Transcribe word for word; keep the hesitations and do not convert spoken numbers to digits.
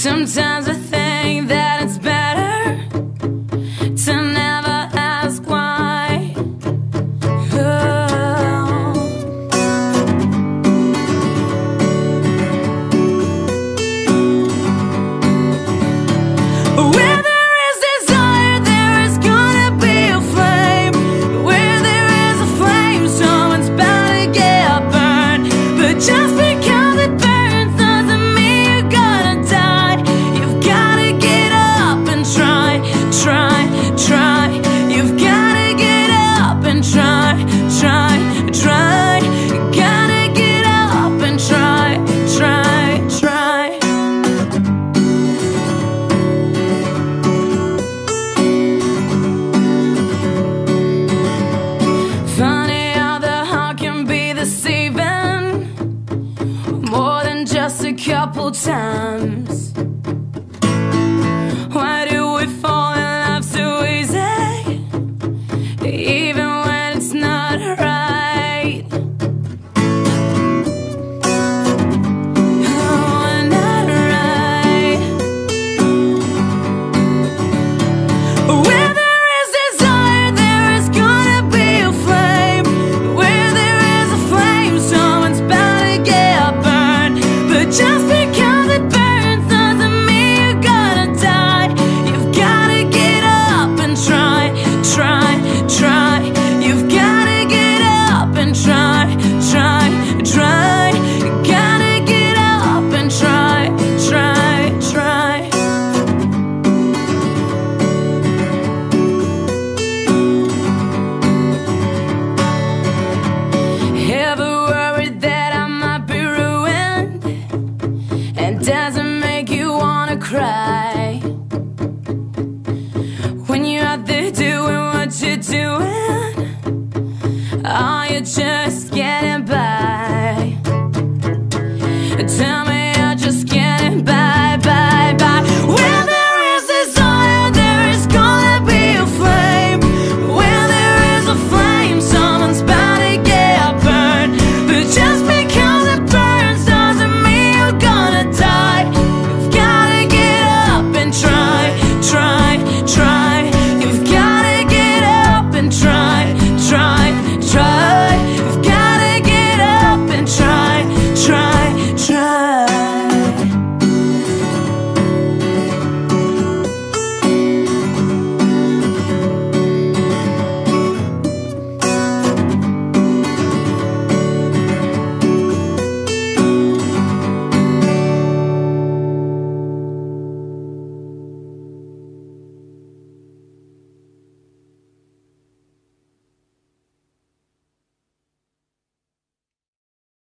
Sometimes I think that it's better to never ask why. Oh. Where there is desire, there is gonna be a flame. Where there is a flame, someone's bound to get burned. But just because it burns doesn't mean you're gonna die. You've gotta get up and try, try, try. You've gotta get up and try, try, try. You gotta get up and try, try, try. Funny how the heart can be deceiving more than just a couple times. Why do we fall in love so easy, even when it's not right? Oh, not right. Where there is desire, there is gonna be a flame. Where there is a flame, someone's bound to get burned. But just because it burns doesn't mean you're gonna die. You've gotta get up and try, try, try. You've gotta get up and try, try, try. You gotta get up and try, try, try. Ever worried that I might be ruined? And doesn't make you wanna cry when you're out there doing what you're doing? Are you just getting by? Tell me